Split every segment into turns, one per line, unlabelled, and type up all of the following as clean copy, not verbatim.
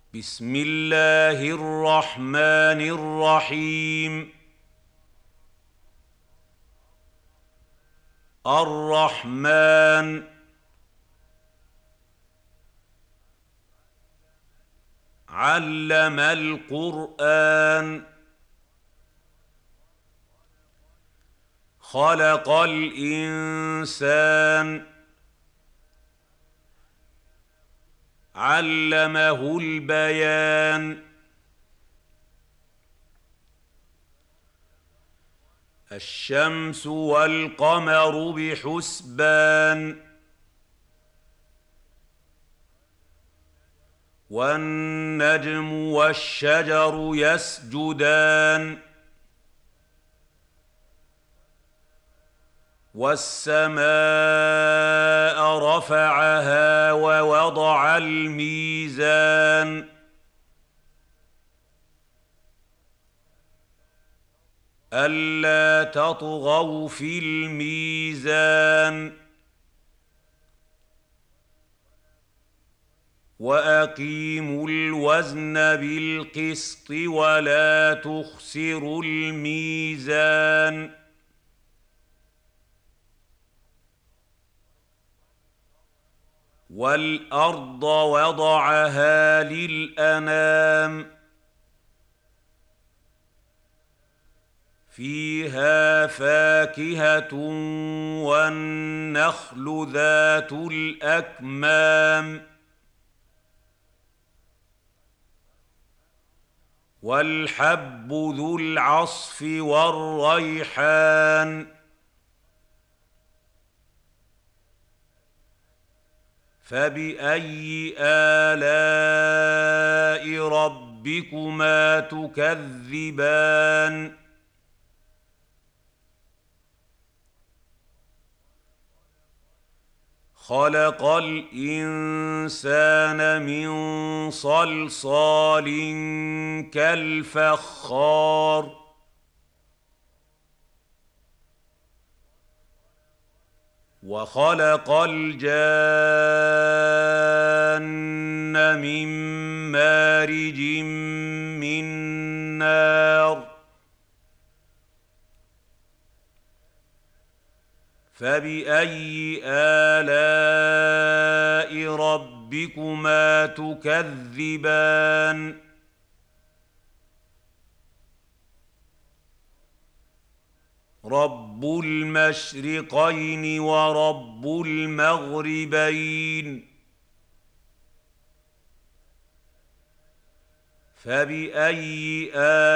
بسم الله الرحمن الرحيم. الرحمن علم القرآن. خلق الإنسان. علمه البيان. الشمس والقمر بحسبان. والنجم والشجر يسجدان. والسماء رفعها ووضع الميزان ألا تطغوا في الميزان وأقيموا الوزن بالقسط ولا تخسروا الميزان. والأرض وضعها للأنام فيها فاكهة والنخل ذات الأكمام والحب ذو العصف والريحان. فبأي آلاء ربكما تكذبان؟ خلق الإنسان من صلصال كالفخار. وخلق الجان من مارج من نار. فبأي آلاء ربكما تكذبان؟ رب المشرقين ورب المغربين. فبأي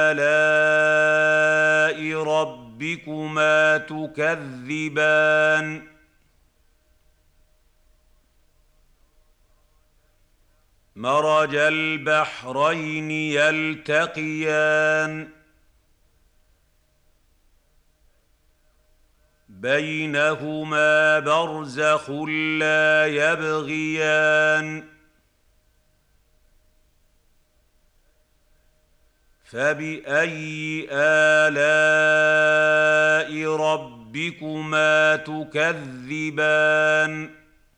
آلاء ربكما تكذبان؟ مرج البحرين يلتقيان بينهما برزخ لا يبغيان. فبأي آلاء ربكما تكذبان؟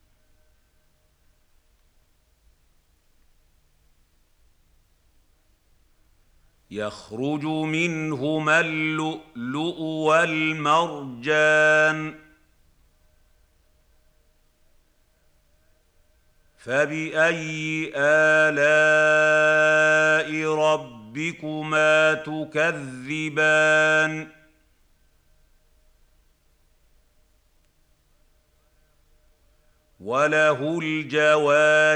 يخرج منهما اللؤلؤ والمرجان. فبأي آلاء ربكما تكذبان؟ وله الجوار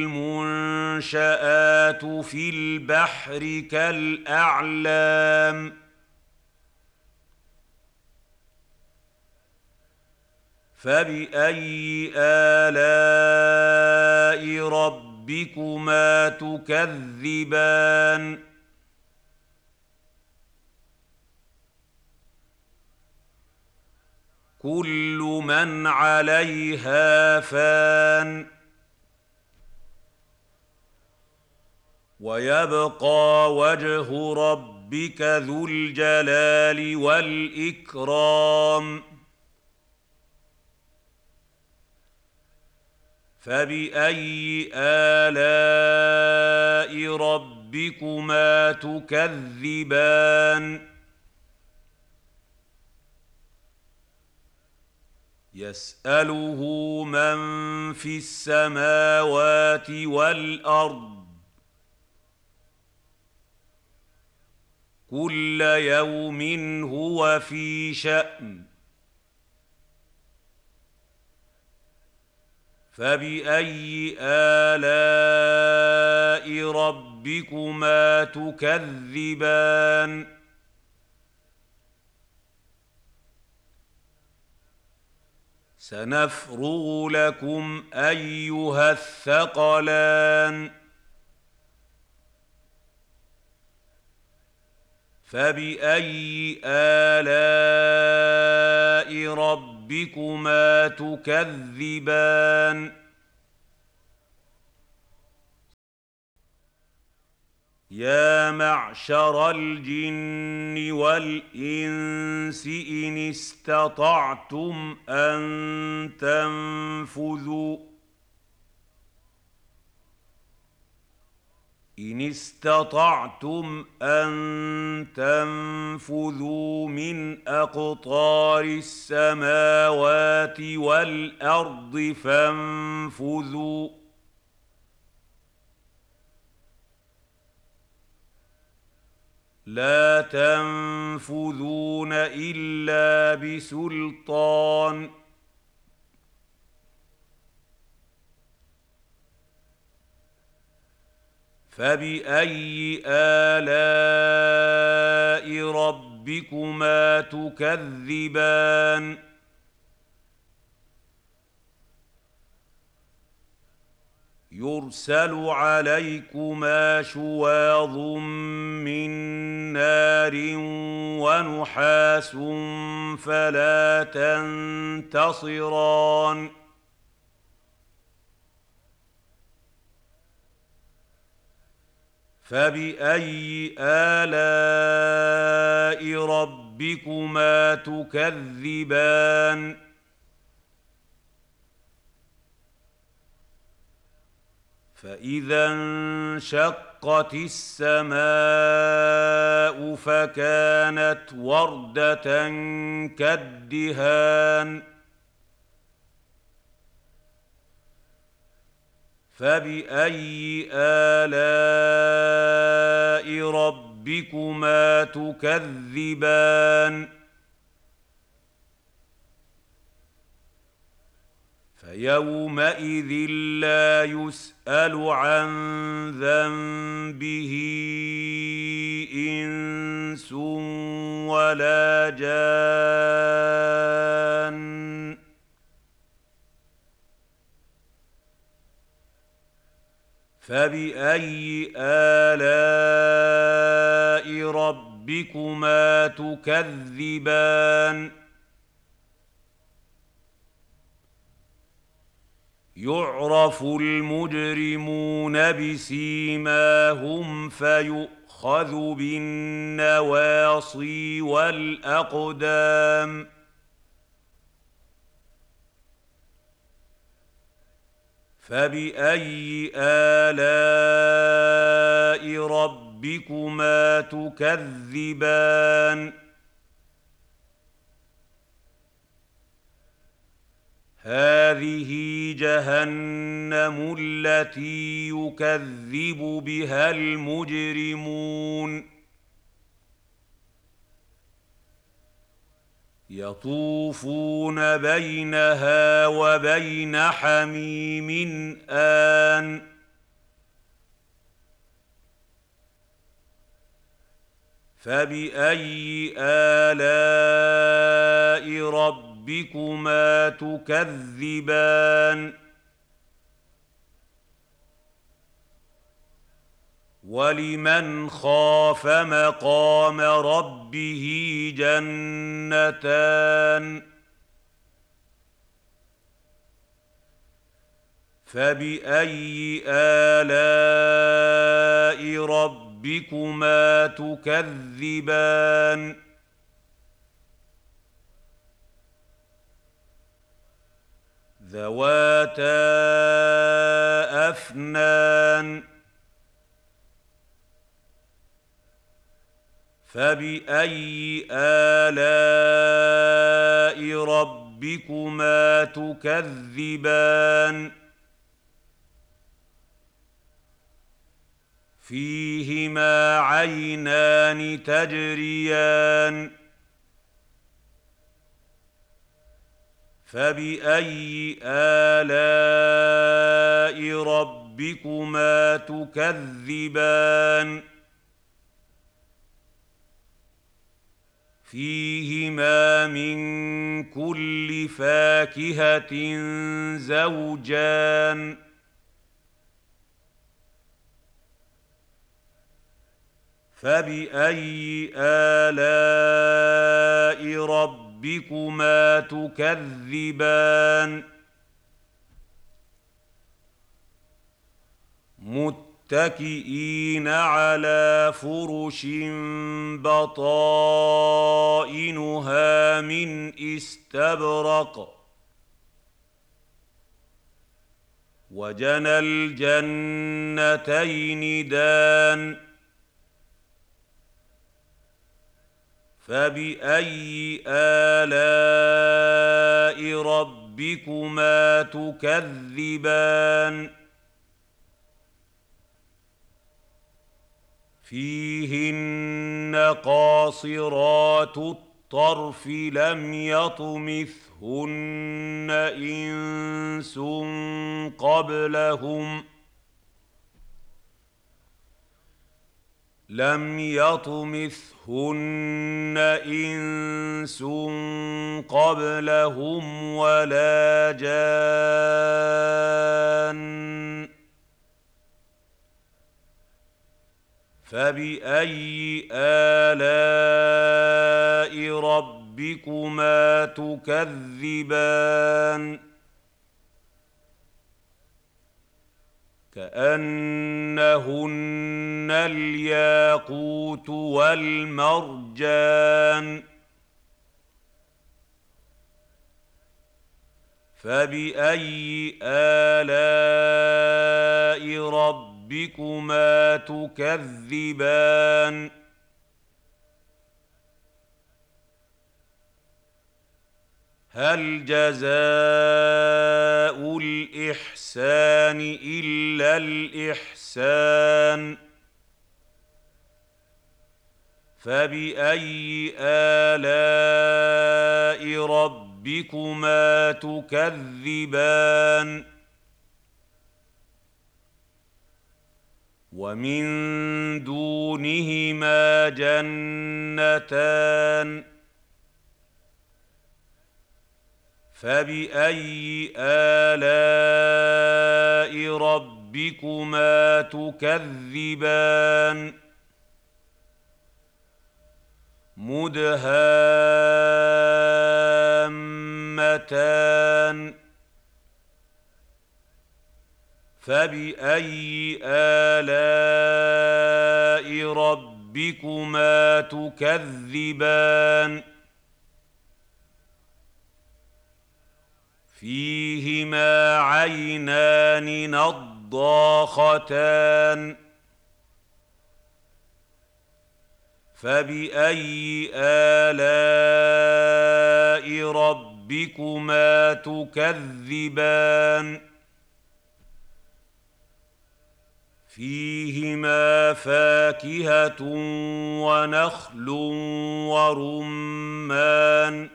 المنشآت في البحر كالأعلام. فبأي آلاء ربكما تكذبان؟ كل من عليها فان ويبقى وجه ربك ذو الجلال والإكرام. فبأي آلاء ربكما تكذبان يسأله من في السماوات والأرض كل يوم هو في شأن فبأي آلاء ربكما تكذبان سنفرغ لكم أيها الثقلان فبأي آلاء ربكما تكذبان يا معشر الجن والإنس إن استطعتم أن تنفذوا من أقطار السماوات والأرض فانفذوا لا تنفذون إلا بسلطان فبأي آلاء ربكما تكذبان يرسل عليكما شواظ من نار ونحاس فلا تنتصران فبأي آلاء ربكما تكذبان فإذا انشقت السماء فكانت وردة كالدهان فبأي آلاء ربكما تكذبان فيومئذ لا يسأل عن ذنبه إنس ولا جان فبأي آلاء ربكما تكذبان يعرف المجرمون بسيماهم فيؤخذ بالنواصي والأقدام فبأي آلاء ربكما تكذبان هذه جهنم التي يكذب بها المجرمون يطوفون بينها وبين حميم آن فبأي آلاء ربكما تكذبان ولمن خاف مقام ربه جنتان فبأي آلاء ربكما تكذبان ذواتا أفنان فبأي آلاء ربكما تكذبان فيهما عينان تجريان فبأي آلاء ربكما تكذبان فيهما من كل فاكهة زوجان فبأي آلاء ربكما تكذبان متكئين على فرش بطائنها من استبرق وجنى الجنتين دان فبأي آلاء ربكما تكذبان فيهن قاصرات الطرف لم يطمثهن إنس قبلهم ولا جان فبأي آلاء ربكما تكذبان كأنهن الياقوت والمرجان فبأي آلاء ربكما تكذبان هل جزاء الإحسان إلا الإحسان فبأي آلاء ربكما تكذبان ومن دونهما جنتان فبأي آلاء ربكما تكذبان مدهامتان فبأي آلاء ربكما تكذبان فيهما عينان نضاختان فبأي آلاء ربكما تكذبان فيهما فاكهة ونخل ورمان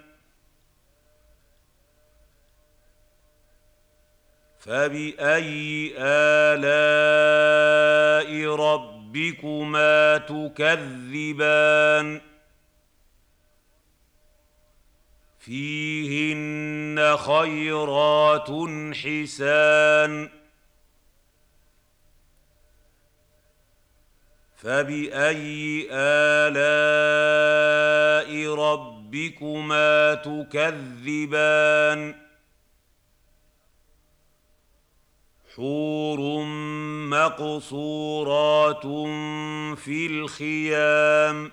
فبأي آلاء ربكما تكذبان فيهن خيرات حسان فبأي آلاء ربكما تكذبان حور مقصورات في الخيام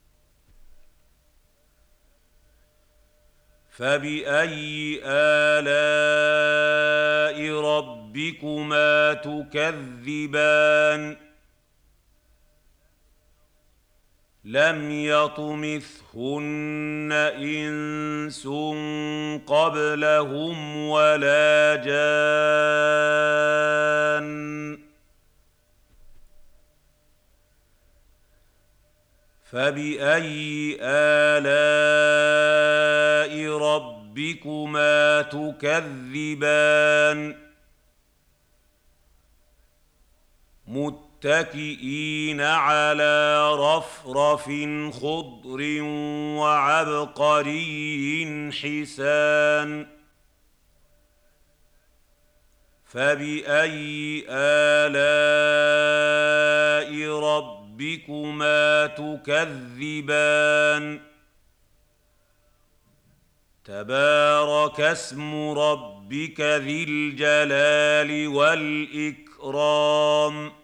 فبأي آلاء ربكما تكذبان لم يطمثهن إنس قبلهم ولا جان فبأي آلاء ربكما تكذبان متكئين على رفرف خضر وعبقري حسان فبأي آلاء ربكما تكذبان تبارك اسم ربك ذي الجلال والإكرام